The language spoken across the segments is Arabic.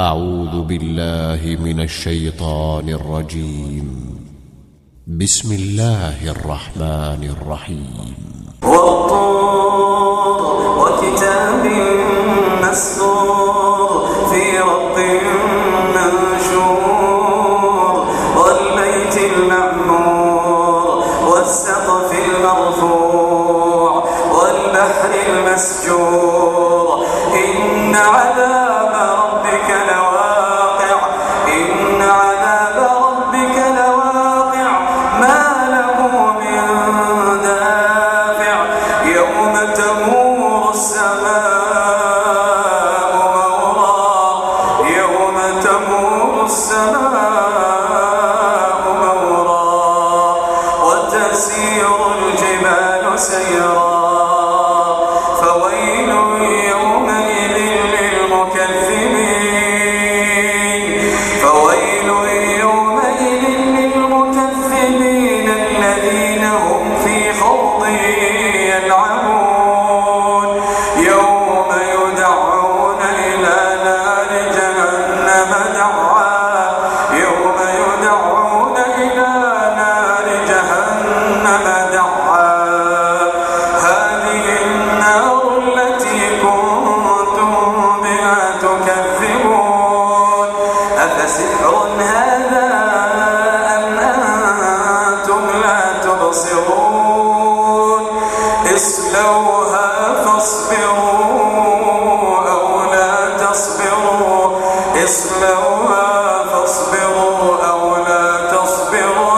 أعوذ بالله من الشيطان الرجيم. بسم الله الرحمن الرحيم. والطور وكتاب مسطور في رق منشور والبيت المعمور والسقف المرفوع والبحر المسجور إن عذاب ربك لواقع إن عذاب ربك لواقع ما له من دافع يوم تمور السماء مورا يوم تمور السماء مورا وتسير الجبال سيرا فويل يومئذ للمكذبين الذين هم في خوض يلعبون يوم يدعون إلى نار جهنم دعا يوم يدعون إلى نار جهنم دعا هذه النار التي كنتم بها تكذبون أفسحر هذا أم أنتم لا تبصرون اصلوها فاصبروا أو لا تصبروا اصلوها فاصبروا أو لا تصبروا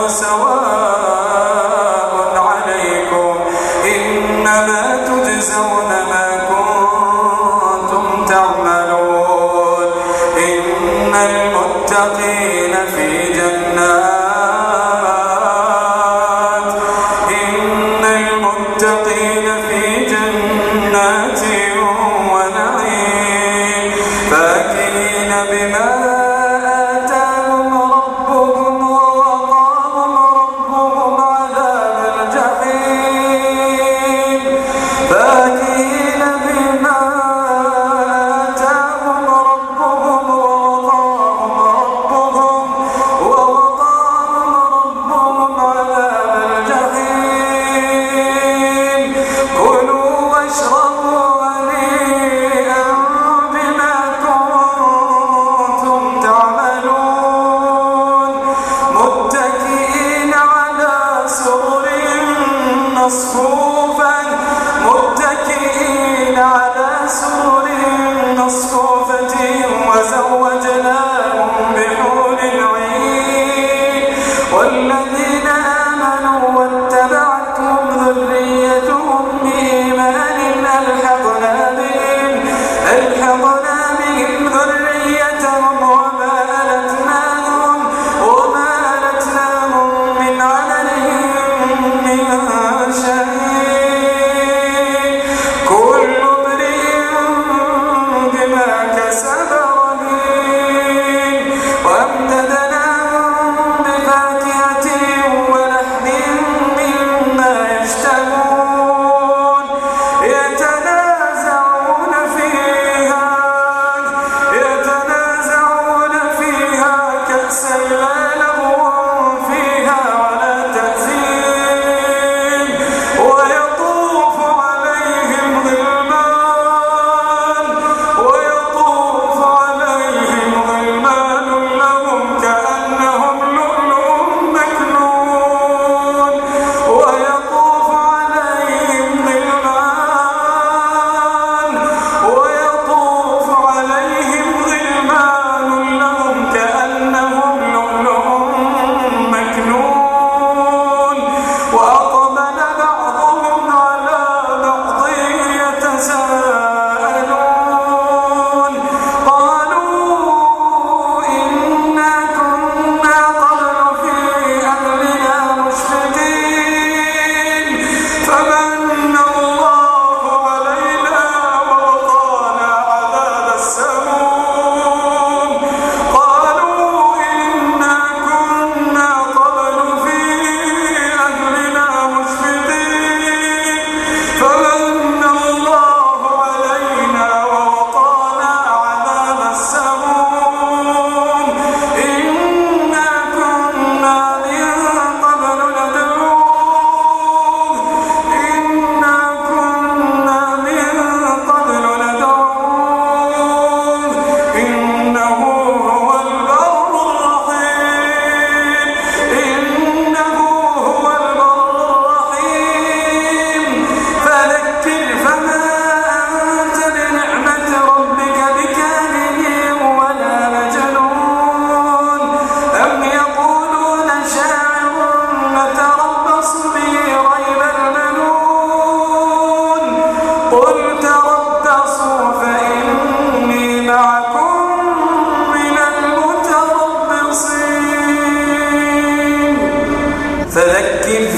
سواء عليكم إنما تجزون ما كنتم تعملون إن المتقين في جنات ونعيم فاكهين بما آتاهم ربهم ووقاهم ربهم عذاب الجحيم فاكهين بما آتاهم ربهم ووقاهم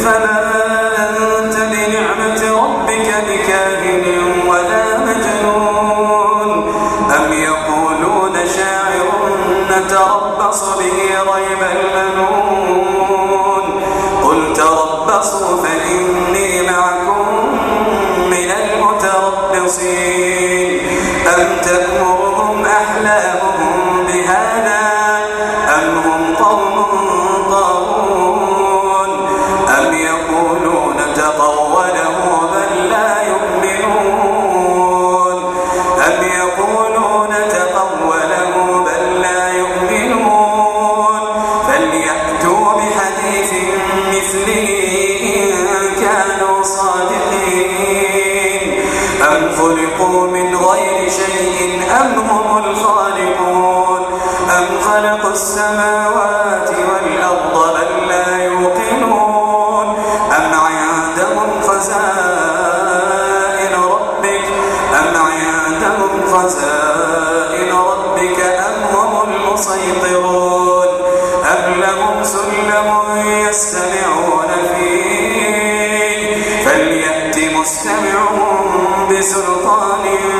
فما أنت بنعمة ربك بكاهن ولا مجنون أم يقولون شاعر نتربص به ريب المنون قل تربصوا فإني معكم من المتربصين أم تأمرهم أحلامهم بهذا أم هم قوم طاغون أم يقولون تقوله بل لا يؤمنون أم يقولون تقوله بل لا يؤمنون فليأتوا بحديث مثله إن كانوا صادقين أم خلقوا من غير شيء أم هم الخالقون أم خلقوا السماوات والأرض بل لا يوقنون أم عندهم خزائن ربك أم هم المسيطرون أم لهم سلم يستمعون فيه فليأت مستمعهم بسلطان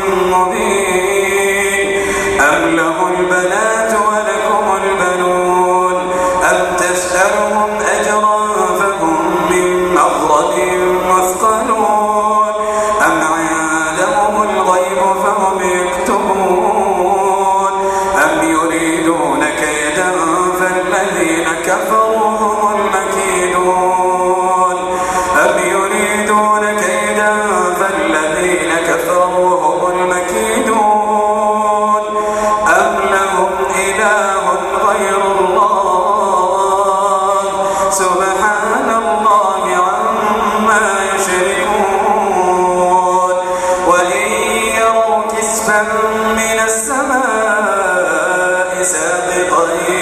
مبين أم له البنات ولكم البنون أم تسألهم أجرا فهم من مغرم مثقلون أم عندهم الغيب فهم يكتبون أم يريدون كيدا فالذين كفروا هم المكيدون أم يريدون كيدا فالذين كفروا هم المكيدون أم لهم إله غير الله سبحان الله عما يشركون وإن يروا كسفا من السماء ساقطا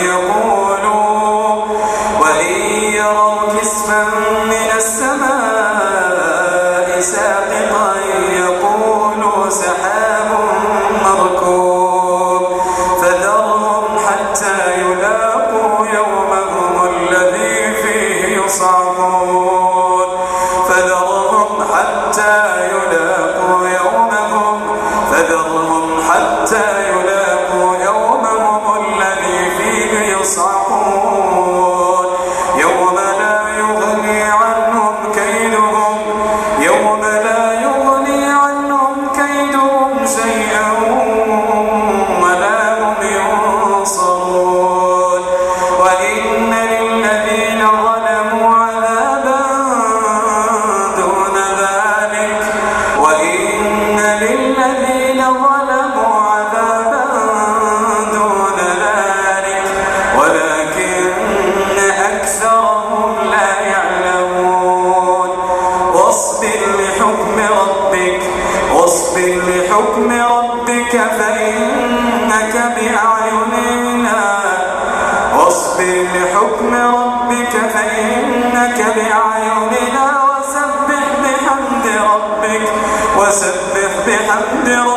يقولوا سحاب مركوب فذرهم حتى يلاقوا يومهم الذي فيه يصعقون فذرهم حتى يلاقوا يومهم الذي فيه يصعقون يوم لا يغني عنهم شيئا ولا هم ينصرون وإن للذين ظلموا عذابا دون ذلك ولكن أكثرهم لا يعلمون واصبر لحكم ربك فإنك بأعيننا وسبح بحمد